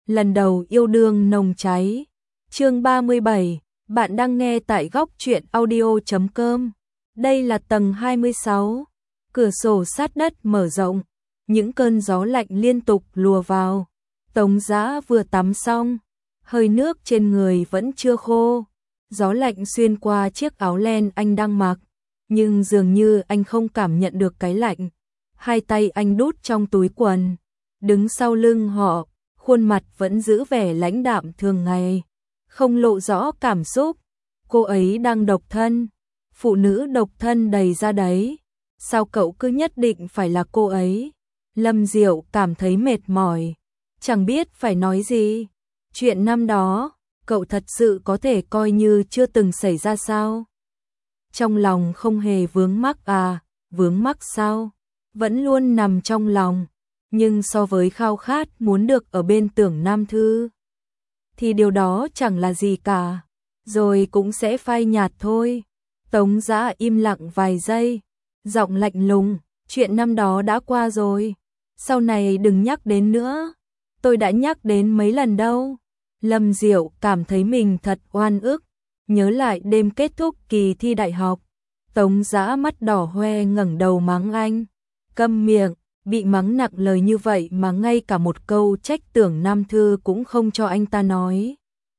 lần đầu yêu đương nồng cháy. Chương 37, bạn đang nghe tại góc truyện audio.com. Đây là tầng 26. Cửa sổ sát đất mở rộng, những cơn gió lạnh liên tục lùa vào. Tống Dã vừa tắm xong, hơi nước trên người vẫn chưa khô. Gió lạnh xuyên qua chiếc áo len anh đang mặc, nhưng dường như anh không cảm nhận được cái lạnh. Hai tay anh đút trong túi quần, đứng sau lưng họ, khuôn mặt vẫn giữ vẻ lãnh đạm thường ngày, không lộ rõ cảm xúc. Cô ấy đang độc thân, phụ nữ độc thân đầy ra đấy. Sao cậu cứ nhất định phải là cô ấy? Lâm Diệu cảm thấy mệt mỏi, chẳng biết phải nói gì. Chuyện năm đó, cậu thật sự có thể coi như chưa từng xảy ra sao? Trong lòng không hề vướng mắc à? Vướng mắc sao? Vẫn luôn nằm trong lòng, nhưng so với khao khát muốn được ở bên Tưởng Nam Thư thì điều đó chẳng là gì cả, rồi cũng sẽ phai nhạt thôi. Tống Dã im lặng vài giây, giọng lạnh lùng, chuyện năm đó đã qua rồi, sau này đừng nhắc đến nữa. Tôi đã nhắc đến mấy lần đâu. Lâm Diệu cảm thấy mình thật oan ức, nhớ lại đêm kết thúc kỳ thi đại học. Tống Dã mắt đỏ hoe ngẩng đầu mắng anh. Câm miệng, bị mắng nặng lời như vậy mà ngay cả một câu trách Tưởng Nam Thư cũng không cho anh ta nói.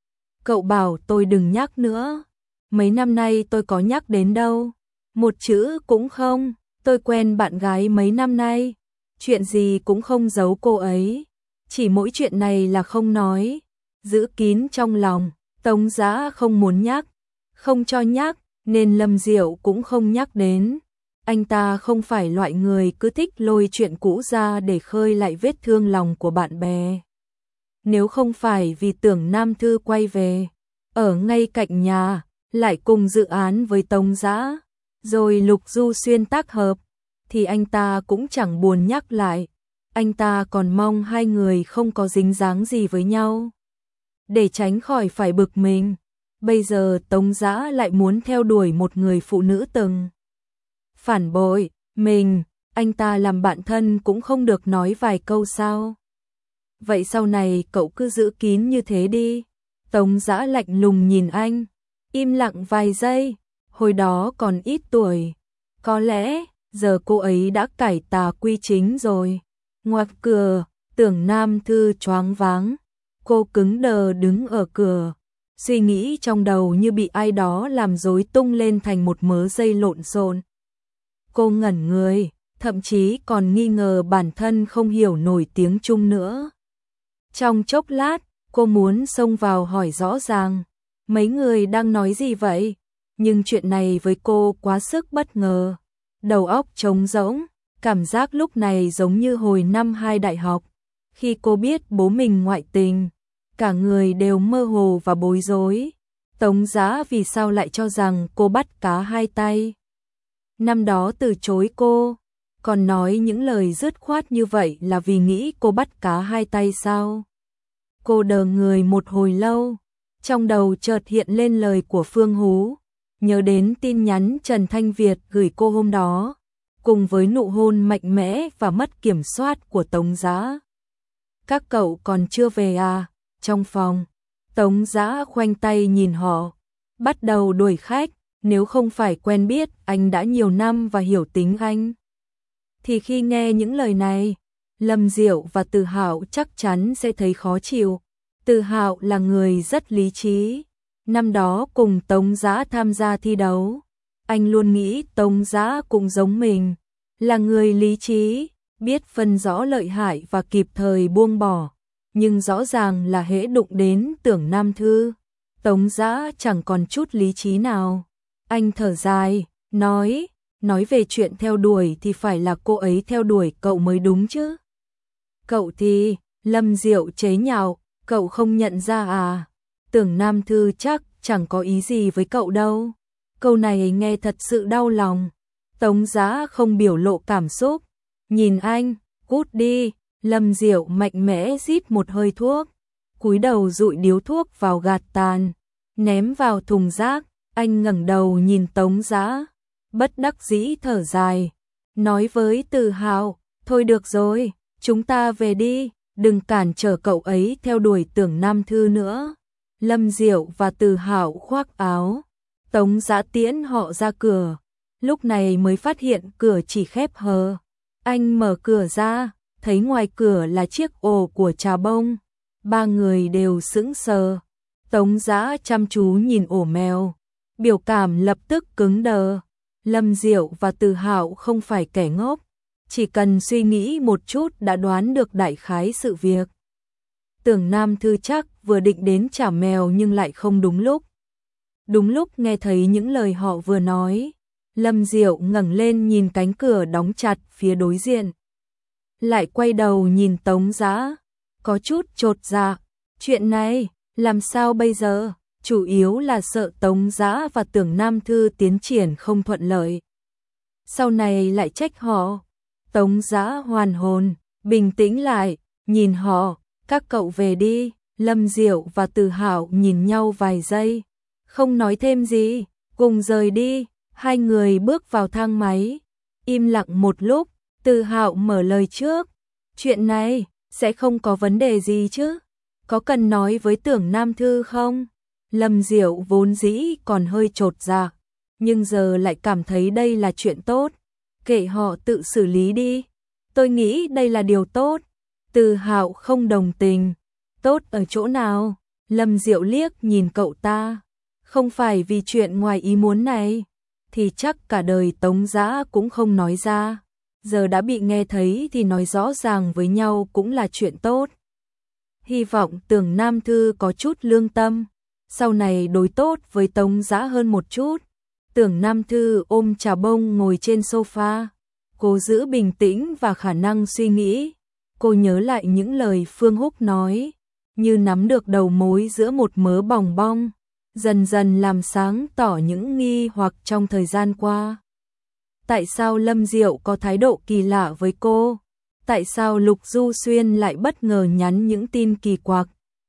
Cậu bảo tôi đừng nhắc nữa. Mấy năm nay tôi có nhắc đến đâu. Một chữ cũng không. Tôi quen bạn gái mấy năm nay, chuyện gì cũng không giấu cô ấy. Chỉ mỗi chuyện này là không nói, giữ kín trong lòng. Tống Dã không muốn nhắc, không cho nhắc, nên Lâm Diệu cũng không nhắc đến. Anh ta không phải loại người cứ thích lôi chuyện cũ ra để khơi lại vết thương lòng của bạn bè. Nếu không phải vì Tưởng Nam Thư quay về, ở ngay cạnh nhà, lại cùng dự án với Tống Dã, rồi Lục Du Xuyên tác hợp, thì anh ta cũng chẳng buồn nhắc lại. Anh ta còn mong hai người không có dính dáng gì với nhau, để tránh khỏi phải bực mình. Bây giờ Tống Dã lại muốn theo đuổi một người phụ nữ từng phản bội mình, anh ta làm bạn thân cũng không được nói vài câu sao? Vậy sau này cậu cứ giữ kín như thế đi. Tống Dã lạnh lùng nhìn anh, im lặng vài giây. Hồi đó còn ít tuổi, có lẽ giờ cô ấy đã cải tà quy chính rồi. Ngoặt cửa, Tưởng Nam Thư choáng váng. Cô cứng đờ đứng ở cửa, suy nghĩ trong đầu như bị ai đó làm rối tung lên thành một mớ dây lộn xộn. Cô ngẩn người, thậm chí còn nghi ngờ bản thân không hiểu nổi tiếng Trung nữa. Trong chốc lát, cô muốn xông vào hỏi rõ ràng, mấy người đang nói gì vậy? Nhưng chuyện này với cô quá sức bất ngờ. Đầu óc trống rỗng, cảm giác lúc này giống như hồi năm 2 đại học, khi cô biết bố mình ngoại tình, cả người đều mơ hồ và bối rối. Tống Dã vì sao lại cho rằng cô bắt cá hai tay? Năm đó từ chối cô, còn nói những lời dứt khoát như vậy là vì nghĩ cô bắt cá hai tay sao? Cô đờ người một hồi lâu, trong đầu chợt hiện lên lời của Phương Hú, nhớ đến tin nhắn Trần Thanh Việt gửi cô hôm đó, cùng với nụ hôn mạnh mẽ và mất kiểm soát của Tống Dã. Các cậu còn chưa về à? Trong phòng, Tống Dã khoanh tay nhìn họ, bắt đầu đuổi khách. Nếu không phải quen biết anh đã nhiều năm và hiểu tính anh, thì khi nghe những lời này, Lâm Diệu và Từ Hạo chắc chắn sẽ thấy khó chịu. Từ Hạo là người rất lý trí. Năm đó cùng Tống Dã tham gia thi đấu, anh luôn nghĩ Tống Dã cũng giống mình, là người lý trí, biết phân rõ lợi hại và kịp thời buông bỏ. Nhưng rõ ràng là hễ đụng đến Tưởng Nam Thư, Tống Dã chẳng còn chút lý trí nào. Anh thở dài, nói về chuyện theo đuổi thì phải là cô ấy theo đuổi cậu mới đúng chứ. Cậu thì, Lâm Diệu chế nhạo, cậu không nhận ra à? Tưởng Nam Thư chắc chẳng có ý gì với cậu đâu. Câu này nghe thật sự đau lòng. Tống Dã không biểu lộ cảm xúc, nhìn anh, cút đi. Lâm Diệu mạnh mẽ rít một hơi thuốc, cúi đầu dụi điếu thuốc vào gạt tàn, ném vào thùng rác. Anh ngẩng đầu nhìn Tống Dã, bất đắc dĩ thở dài, nói với Từ Hạo, thôi được rồi, chúng ta về đi. đừng cản trở cậu ấy theo đuổi Tưởng Nam Thư nữa. Lâm Diệu và Từ Hạo khoác áo, Tống Dã tiễn họ ra cửa, lúc này mới phát hiện cửa chỉ khép hờ. Anh mở cửa ra, thấy ngoài cửa là chiếc ổ của Trà Bông. Ba người đều sững sờ. Tống Dã chăm chú nhìn ổ mèo, biểu cảm lập tức cứng đờ. Lâm Diệu và Từ Hạo không phải kẻ ngốc, chỉ cần suy nghĩ một chút đã đoán được đại khái sự việc. Tưởng Nam Thư chắc vừa định đến trả mèo nhưng lại không đúng lúc. Đúng lúc nghe thấy những lời họ vừa nói, Lâm Diệu ngẩng lên nhìn cánh cửa đóng chặt phía đối diện. Lại quay đầu nhìn Tống Dã, có chút chột dạ. Chuyện này, làm sao bây giờ? Chủ yếu là sợ Tống Dã và Tưởng Nam Thư tiến triển không thuận lợi. Sau này lại trách họ. Tống Dã hoàn hồn, bình tĩnh lại, nhìn họ, các cậu về đi. Lâm Diệu và Từ Hạo nhìn nhau vài giây, không nói thêm gì, cùng rời đi. Hai người bước vào thang máy, im lặng một lúc, Từ Hạo mở lời trước. Chuyện này, sẽ không có vấn đề gì chứ? Có cần nói với Tưởng Nam Thư không? Lâm Diệu vốn dĩ còn hơi chột dạ, nhưng giờ lại cảm thấy đây là chuyện tốt. Kệ họ tự xử lý đi. Tôi nghĩ đây là điều tốt. Từ Hạo không đồng tình. Tốt ở chỗ nào? Lâm Diệu liếc nhìn cậu ta. Không phải vì chuyện ngoài ý muốn này, thì chắc cả đời Tống Dã cũng không nói ra. Giờ đã bị nghe thấy thì nói rõ ràng với nhau cũng là chuyện tốt. Hy vọng Tưởng Nam Thư có chút lương tâm, sau này đối tốt với Tống Dã hơn một chút. Tưởng Nam Thư ôm Trà Bông ngồi trên sofa, cô giữ bình tĩnh và khả năng suy nghĩ. Cô nhớ lại những lời Phương Húc nói, như nắm được đầu mối giữa một mớ bòng bong, dần dần làm sáng tỏ những nghi hoặc trong thời gian qua. Tại sao Lâm Diệu có thái độ kỳ lạ với cô? Tại sao Lục Du Xuyên lại bất ngờ nhắn những tin kỳ quặc?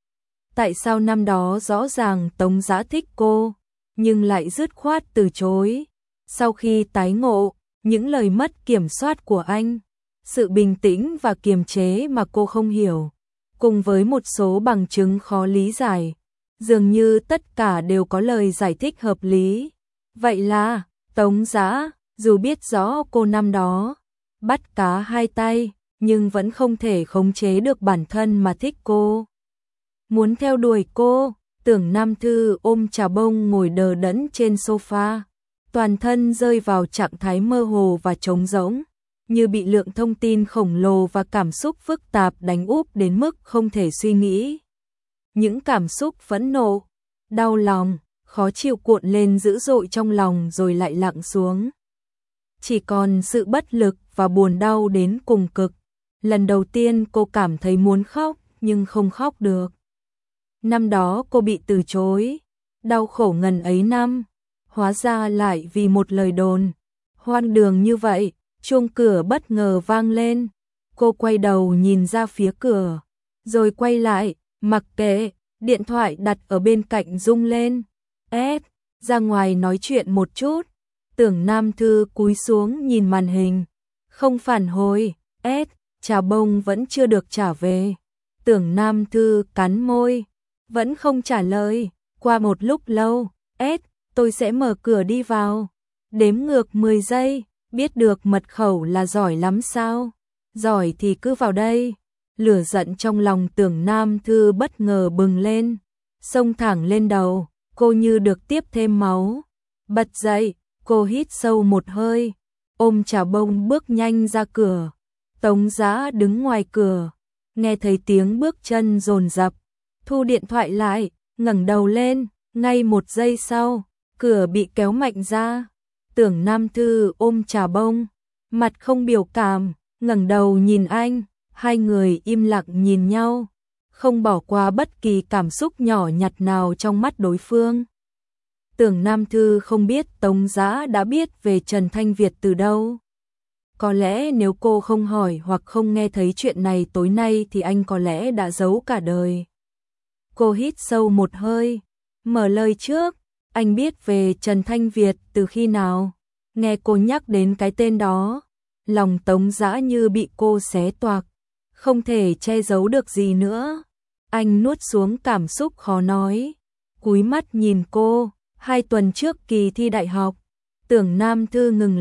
Tại sao năm đó rõ ràng Tống Dã thích cô, nhưng lại dứt khoát từ chối? Sau khi tái ngộ, những lời mất kiểm soát của anh, sự bình tĩnh và kiềm chế mà cô không hiểu, cùng với một số bằng chứng khó lý giải, dường như tất cả đều có lời giải thích hợp lý. Vậy là, Tống Dã, dù biết rõ cô năm đó bắt cá hai tay, nhưng vẫn không thể khống chế được bản thân mà thích cô. Muốn theo đuổi cô. Tưởng Nam Thư ôm Trà Bông ngồi đờ đẫn trên sofa, toàn thân rơi vào trạng thái mơ hồ và trống rỗng, như bị lượng thông tin khổng lồ và cảm xúc phức tạp đánh úp đến mức không thể suy nghĩ. Những cảm xúc phẫn nộ, đau lòng, khó chịu cuộn lên dữ dội trong lòng rồi lại lặng xuống. Chỉ còn sự bất lực và buồn đau đến cùng cực. Lần đầu tiên cô cảm thấy muốn khóc nhưng không khóc được. Năm đó cô bị từ chối, đau khổ ngần ấy năm, hóa ra lại vì một lời đồn. Hoang đường như vậy, chuông cửa bất ngờ vang lên. Cô quay đầu nhìn ra phía cửa, rồi quay lại, mặc kệ, điện thoại đặt ở bên cạnh rung lên. Ra ngoài nói chuyện một chút. Tưởng Nam Thư cúi xuống nhìn màn hình, không phản hồi. Trà Bông vẫn chưa được trả về. Tưởng Nam Thư cắn môi, vẫn không trả lời. Qua một lúc lâu, tôi sẽ mở cửa đi vào. Đếm ngược 10 giây, biết được mật khẩu là giỏi lắm sao? Giỏi thì cứ vào đây. Lửa giận trong lòng Tưởng Nam Thư bất ngờ bừng lên, xông thẳng lên đầu, cô như được tiếp thêm máu. Bật dậy, cô hít sâu một hơi, ôm Trà Bông bước nhanh ra cửa. Tống Dã đứng ngoài cửa, nghe thấy tiếng bước chân dồn dập, thu điện thoại lại, ngẩng đầu lên, ngay một giây sau, cửa bị kéo mạnh ra. Tưởng Nam Thư ôm Trà Bông, mặt không biểu cảm, ngẩng đầu nhìn anh, hai người im lặng nhìn nhau, không bỏ qua bất kỳ cảm xúc nhỏ nhặt nào trong mắt đối phương. Tưởng Nam Thư không biết Tống Dã đã biết về Trần Thanh Việt từ đâu. Có lẽ nếu cô không hỏi hoặc không nghe thấy chuyện này tối nay thì anh có lẽ đã giấu cả đời. Cô hít sâu một hơi, mở lời trước. Anh biết về Trần Thanh Việt từ khi nào? Nghe cô nhắc đến cái tên đó, lòng Tống Dã như bị cô xé toạc. không thể che giấu được gì nữa. Anh nuốt xuống cảm xúc khó nói, cúi mắt nhìn cô. 2 tuần trước kỳ thi đại học, Tưởng Nam Thư ngừng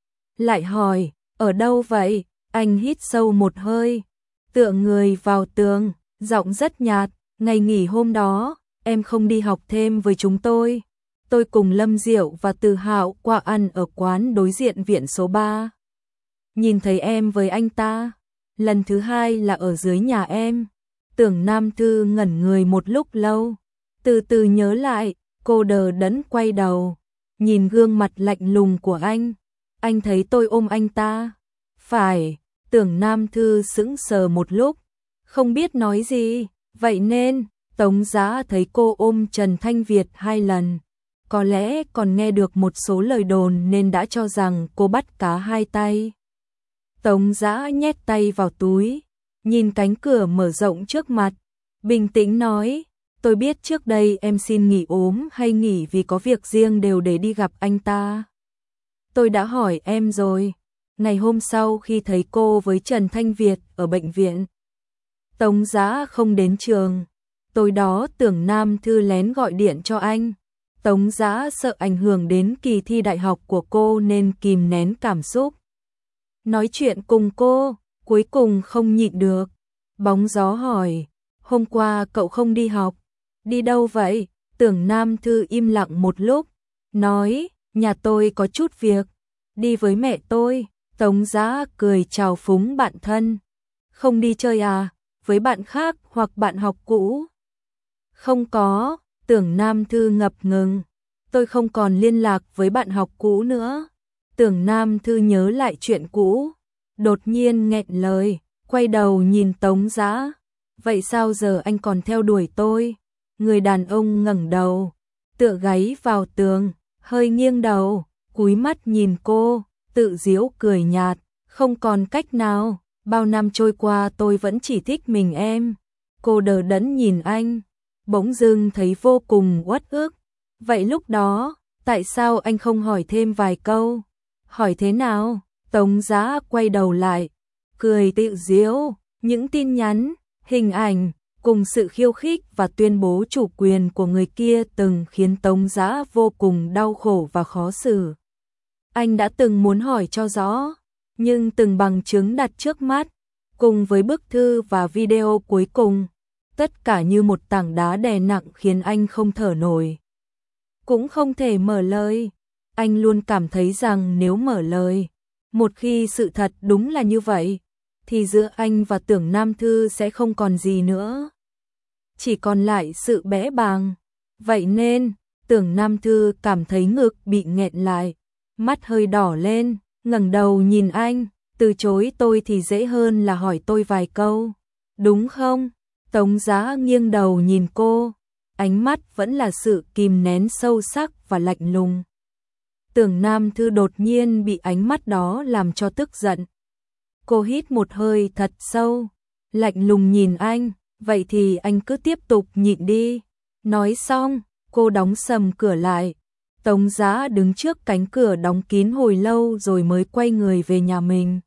lại hỏi, ở đâu vậy? Anh hít sâu một hơi, tựa người vào tường, giọng rất nhạt, ngày nghỉ hôm đó, em không đi học thêm với chúng tôi. Tôi cùng Lâm Diệu và Từ Hạo qua ăn ở quán đối diện viện số 3. Nhìn thấy em với anh ta, lần thứ 2 là ở dưới nhà em. Tưởng Nam Thư ngẩn người một lúc lâu, từ từ nhớ lại, cô đờ đẫn quay đầu, nhìn gương mặt lạnh lùng của anh. Anh thấy tôi ôm anh ta. Phải, Tưởng Nam Thư sững sờ một lúc, không biết nói gì, vậy nên, Tống Giá thấy cô ôm Trần Thanh Việt 2 lần. Có lẽ còn nghe được một số lời đồn nên đã cho rằng cô bắt cá 2 tay. Tống Giá nhét tay vào túi, nhìn cánh cửa mở rộng trước mặt, bình tĩnh nói, tôi biết trước đây em xin nghỉ ốm hay nghỉ vì có việc riêng đều để đi gặp anh ta. Tôi đã hỏi em rồi, ngày hôm sau khi thấy cô với Trần Thanh Việt ở bệnh viện, Tống Giá không đến trường. Tối đó Tưởng Nam Thư lén gọi điện cho anh. Tống Giá sợ ảnh hưởng đến kỳ thi đại học của cô nên kìm nén cảm xúc. Nói chuyện cùng cô, cuối cùng không nhịn được. Bóng gió hỏi, hôm qua cậu không đi học, đi đâu vậy? Tưởng Nam Thư im lặng một lúc, nói, nhà tôi có chút việc, đi với mẹ tôi. Tống Giá cười chào phúng bạn thân, không đi chơi à, với bạn khác hoặc bạn học cũ? Không có, Tưởng Nam Thư ngập ngừng, tôi không còn liên lạc với bạn học cũ nữa. Tưởng Nam Thư nhớ lại chuyện cũ, đột nhiên nghẹn lời, quay đầu nhìn Tống Giá. Vậy sao giờ anh còn theo đuổi tôi? Người đàn ông ngẩng đầu, tựa gáy vào tường, hơi nghiêng đầu, cúi mắt nhìn cô, tự giễu cười nhạt, không còn cách nào, bao năm trôi qua tôi vẫn chỉ thích mình em. Cô đờ đẫn nhìn anh, bỗng dưng thấy vô cùng uất ức. Vậy lúc đó, tại sao anh không hỏi thêm vài câu? Hỏi thế nào? Tống Giá quay đầu lại, cười tự giễu, những tin nhắn, hình ảnh, cùng sự khiêu khích và tuyên bố chủ quyền của người kia từng khiến Tống Giá vô cùng đau khổ và khó xử. Anh đã từng muốn hỏi cho rõ, nhưng từng bằng chứng đặt trước mắt, cùng với bức thư và video cuối cùng, tất cả như một tảng đá đè nặng khiến anh không thở nổi. Cũng không thể mở lời, anh luôn cảm thấy rằng nếu mở lời, một khi sự thật đúng là như vậy, thì giữa anh và Tưởng Nam Thư sẽ không còn gì nữa. Chỉ còn lại sự bẽ bàng. Vậy nên, Tưởng Nam Thư cảm thấy ngực bị nghẹn lại, mắt hơi đỏ lên, ngẩng đầu nhìn anh, từ chối tôi thì dễ hơn là hỏi tôi vài câu, đúng không? Tống Giá nghiêng đầu nhìn cô, ánh mắt vẫn là sự kìm nén sâu sắc và lạnh lùng. Tưởng Nam Thư đột nhiên bị ánh mắt đó làm cho tức giận. Cô hít một hơi thật sâu, lạnh lùng nhìn anh, vậy thì anh cứ tiếp tục nhịn đi. Nói xong, cô đóng sầm cửa lại. Tống Giá đứng trước cánh cửa đóng kín hồi lâu rồi mới quay người về nhà mình.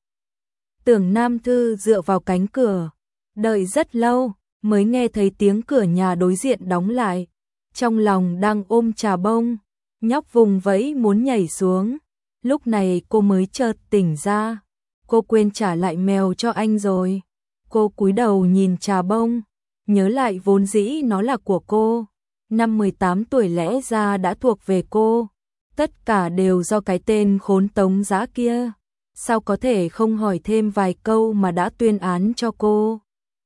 Tưởng Nam Thư dựa vào cánh cửa, đợi rất lâu, mới nghe thấy tiếng cửa nhà đối diện đóng lại. Trong lòng đang ôm trà bông, nhóc vùng vẫy muốn nhảy xuống. Lúc này cô mới chợt tỉnh ra, cô quên trả lại mèo cho anh rồi. Cô cúi đầu nhìn trà bông, nhớ lại vốn dĩ nó là của cô. Năm 18 tuổi lẽ ra đã thuộc về cô. Tất cả đều do cái tên khốn Tống Giá kia. Sao có thể không hỏi thêm vài câu mà đã tuyên án cho cô?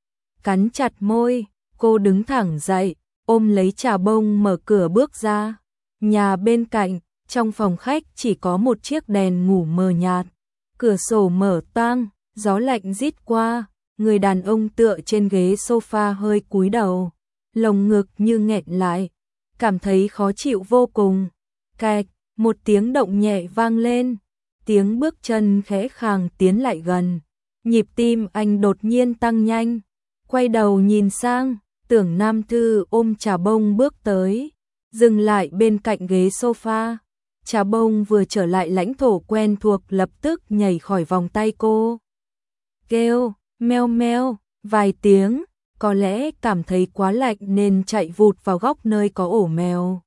Cắn chặt môi, cô đứng thẳng dậy, ôm lấy trà bông mở cửa bước ra. Nhà bên cạnh, trong phòng khách chỉ có một chiếc đèn ngủ mờ nhạt. Cửa sổ mở toang, gió lạnh rít qua. Người đàn ông tựa trên ghế sofa hơi cúi đầu, lồng ngực như nghẹn lại, cảm thấy khó chịu vô cùng. Cạch, một tiếng động nhẹ vang lên, tiếng bước chân khẽ khàng tiến lại gần. Nhịp tim anh đột nhiên tăng nhanh, quay đầu nhìn sang, Tưởng Nam Thư ôm trà bông bước tới, dừng lại bên cạnh ghế sofa. Trà bông vừa trở lại lãnh thổ quen thuộc lập tức nhảy khỏi vòng tay cô, kêu, Meo meo, vài tiếng, có lẽ cảm thấy quá lạnh nên chạy vụt vào góc nơi có ổ mèo.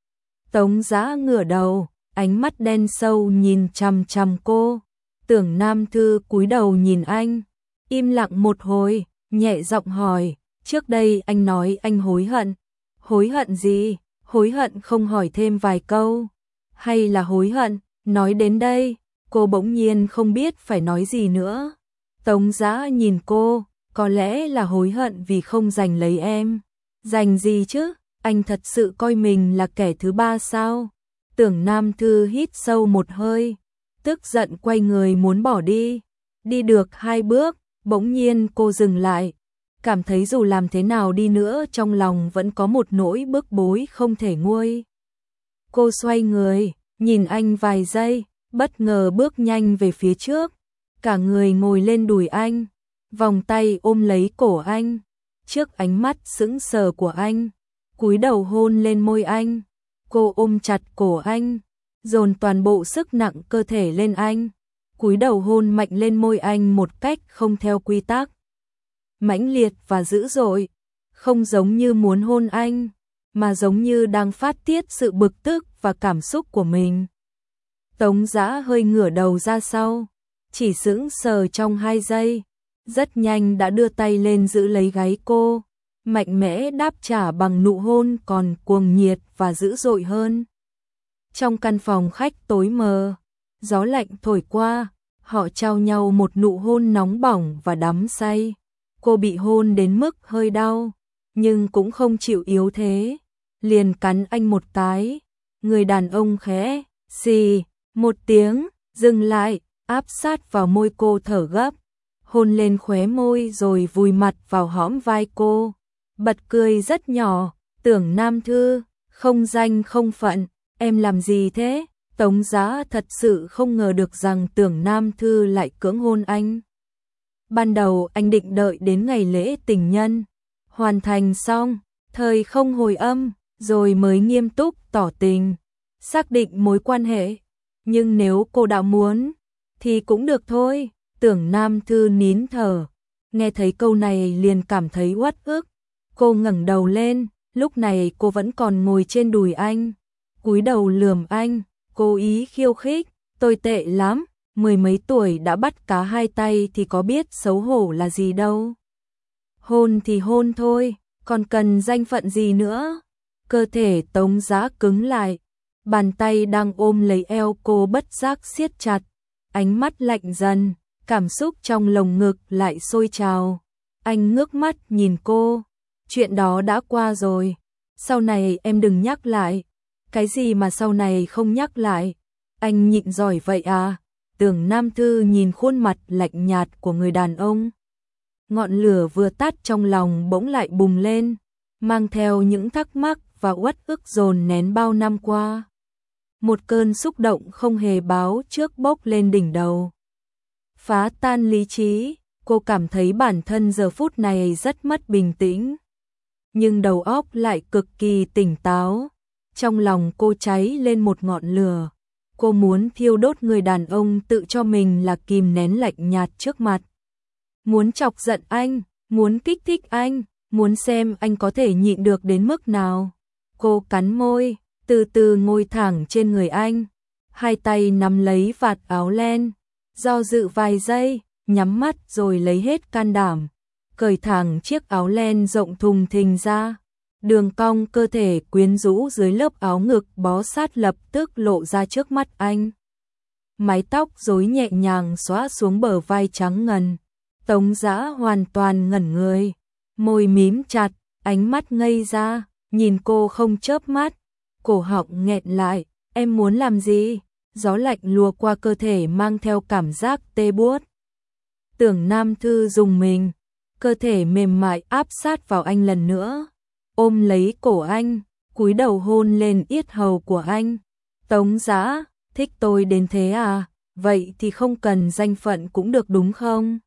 Tống Dã ngửa đầu, ánh mắt đen sâu nhìn chằm chằm cô. Tưởng Nam Thư cúi đầu nhìn anh, im lặng một hồi, nhẹ giọng hỏi, trước đây anh nói anh hối hận. Hối hận gì? Hối hận không hỏi thêm vài câu? Hay là hối hận? Nói đến đây, cô bỗng nhiên không biết phải nói gì nữa. Tống Dã nhìn cô, có lẽ là hối hận vì không giành lấy em. Giành gì chứ? Anh thật sự coi mình là kẻ thứ ba sao? Tưởng Nam Thư hít sâu một hơi, tức giận quay người muốn bỏ đi. Đi được 2 bước, bỗng nhiên cô dừng lại, cảm thấy dù làm thế nào đi nữa trong lòng vẫn có một nỗi bức bối không thể nguôi. Cô xoay người, nhìn anh vài giây, bất ngờ bước nhanh về phía trước, cả người ngồi lên đùi anh, vòng tay ôm lấy cổ anh, trước ánh mắt sững sờ của anh, cúi đầu hôn lên môi anh. Cô ôm chặt cổ anh, dồn toàn bộ sức nặng cơ thể lên anh, cúi đầu hôn mạnh lên môi anh một cách không theo quy tắc, mãnh liệt và dữ dội, không giống như muốn hôn anh, mà giống như đang phát tiết sự bực tức và cảm xúc của mình. Tống Dã hơi ngửa đầu ra sau, chỉ sững sờ trong 2 giây, rất nhanh đã đưa tay lên giữ lấy gáy cô, mạnh mẽ đáp trả bằng nụ hôn còn cuồng nhiệt và dữ dội hơn. Trong căn phòng khách tối mờ, gió lạnh thổi qua, họ trao nhau một nụ hôn nóng bỏng và đắm say. Cô bị hôn đến mức hơi đau, nhưng cũng không chịu yếu thế, liền cắn anh một cái. Người đàn ông khẽ xì một tiếng, dừng lại, áp sát vào môi cô thở gấp, hôn lên khóe môi rồi vùi mặt vào hõm vai cô, bật cười rất nhỏ. Tưởng Nam Thư, không danh không phận, em làm gì thế? Tống Dã thật sự không ngờ được rằng Tưởng Nam Thư lại cưỡng hôn anh. Ban đầu anh định đợi đến ngày lễ tình nhân hoàn thành xong, thời không hồi âm, rồi mới nghiêm túc tỏ tình, xác định mối quan hệ. Nhưng nếu cô đã muốn, thì cũng được thôi. Tưởng Nam Thư nín thở, nghe thấy câu này liền cảm thấy uất ức. Cô ngẩng đầu lên, lúc này cô vẫn còn ngồi trên đùi anh, cúi đầu lườm anh, cố ý khiêu khích, tôi tệ lắm, 10 mấy tuổi đã bắt cá 2 tay thì có biết xấu hổ là gì đâu. Hôn thì hôn thôi, còn cần danh phận gì nữa. Cơ thể Tống Dã cứng lại, bàn tay đang ôm lấy eo cô bất giác siết chặt, ánh mắt lạnh dần, cảm xúc trong lồng ngực lại sôi trào. Anh ngước mắt nhìn cô, chuyện đó đã qua rồi, sau này em đừng nhắc lại. Cái gì mà sau này không nhắc lại? Anh nhịn giỏi vậy à? Tưởng Nam Thư nhìn khuôn mặt lạnh nhạt của người đàn ông. Ngọn lửa vừa tắt trong lòng bỗng lại bùng lên, mang theo những thắc mắc và uất ức dồn nén bao năm qua. Một cơn xúc động không hề báo trước bốc lên đỉnh đầu, phá tan lý trí. Cô cảm thấy bản thân giờ phút này rất mất bình tĩnh, nhưng đầu óc lại cực kỳ tỉnh táo. Trong lòng cô cháy lên một ngọn lửa, cô muốn thiêu đốt người đàn ông tự cho mình là kìm nén lạnh nhạt trước mặt. Muốn chọc giận anh, muốn kích thích anh, muốn xem anh có thể nhịn được đến mức nào. Cô cắn môi, từ từ ngồi thẳng trên người anh, hai tay nắm lấy vạt áo len, do dự vài giây, nhắm mắt rồi lấy hết can đảm, cởi thẳng chiếc áo len rộng thùng thình ra. Đường cong cơ thể quyến rũ dưới lớp áo ngực bó sát lập tức lộ ra trước mắt anh. Mái tóc rối nhẹ nhàng xõa xuống bờ vai trắng ngần. Tống Dã hoàn toàn ngẩn người, môi mím chặt, ánh mắt ngây ra, nhìn cô không chớp mắt, cổ họng nghẹn lại. Em muốn làm gì? Gió lạnh lùa qua cơ thể mang theo cảm giác tê buốt. Tưởng Nam Thư rùng mình, cơ thể mềm mại áp sát vào anh lần nữa, ôm lấy cổ anh, cúi đầu hôn lên yết hầu của anh. Tống Dã, thích tôi đến thế à? Vậy thì không cần danh phận cũng được đúng không?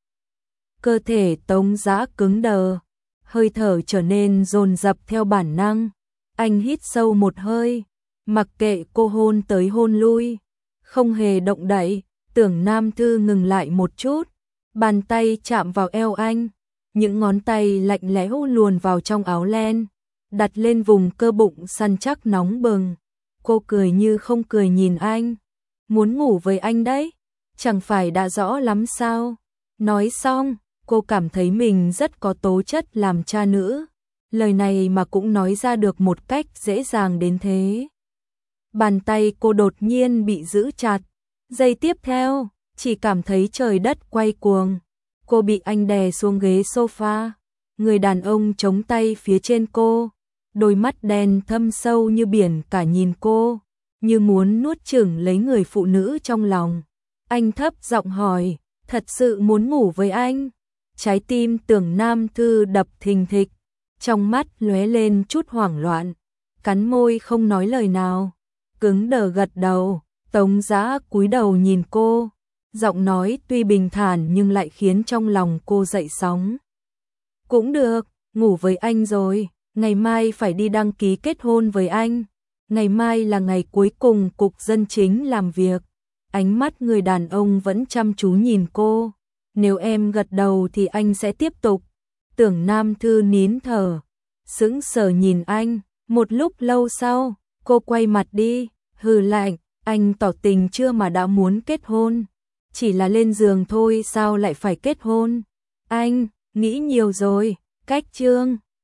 Cơ thể Tống Dã cứng đờ, hơi thở trở nên dồn dập theo bản năng. Anh hít sâu một hơi, mặc kệ cô hôn tới hôn lui, không hề động đậy. Tưởng Nam Thư ngừng lại một chút, Bàn tay chạm vào eo anh, những ngón tay lạnh lẽo luồn vào trong áo len, đặt lên vùng cơ bụng săn chắc nóng bừng. Cô cười như không cười nhìn anh. Muốn ngủ với anh đấy, chẳng phải đã rõ lắm sao? Nói xong, cô cảm thấy mình rất có tố chất làm cha nữ. Lời này mà cũng nói ra được một cách dễ dàng đến thế. Bàn tay cô đột nhiên bị giữ chặt. Giây tiếp theo, chỉ cảm thấy trời đất quay cuồng. Cô bị anh đè xuống ghế sofa. Người đàn ông chống tay phía trên cô. Đôi mắt đen thâm sâu như biển cả nhìn cô, như muốn nuốt chửng lấy người phụ nữ trong lòng. Anh thấp giọng hỏi, thật sự muốn ngủ với anh? Trái tim Tưởng Nam Thư đập thình thịch, trong mắt lóe lên chút hoảng loạn, cắn môi không nói lời nào, cứng đờ gật đầu. Tống Dã cúi đầu nhìn cô, giọng nói tuy bình thản nhưng lại khiến trong lòng cô dậy sóng. Cũng được, ngủ với anh rồi, ngày mai phải đi đăng ký kết hôn với anh. Ngày mai là ngày cuối cùng cục dân chính làm việc. Ánh mắt người đàn ông vẫn chăm chú nhìn cô. Nếu em gật đầu thì anh sẽ tiếp tục. Tưởng Nam Thư nín thở, sững sờ nhìn anh. Một lúc lâu sau, cô quay mặt đi, hừ lạnh. Anh tỏ tình chưa mà đã muốn kết hôn. Chỉ là lên giường thôi sao lại phải kết hôn? Anh, nghĩ nhiều rồi. Cách chương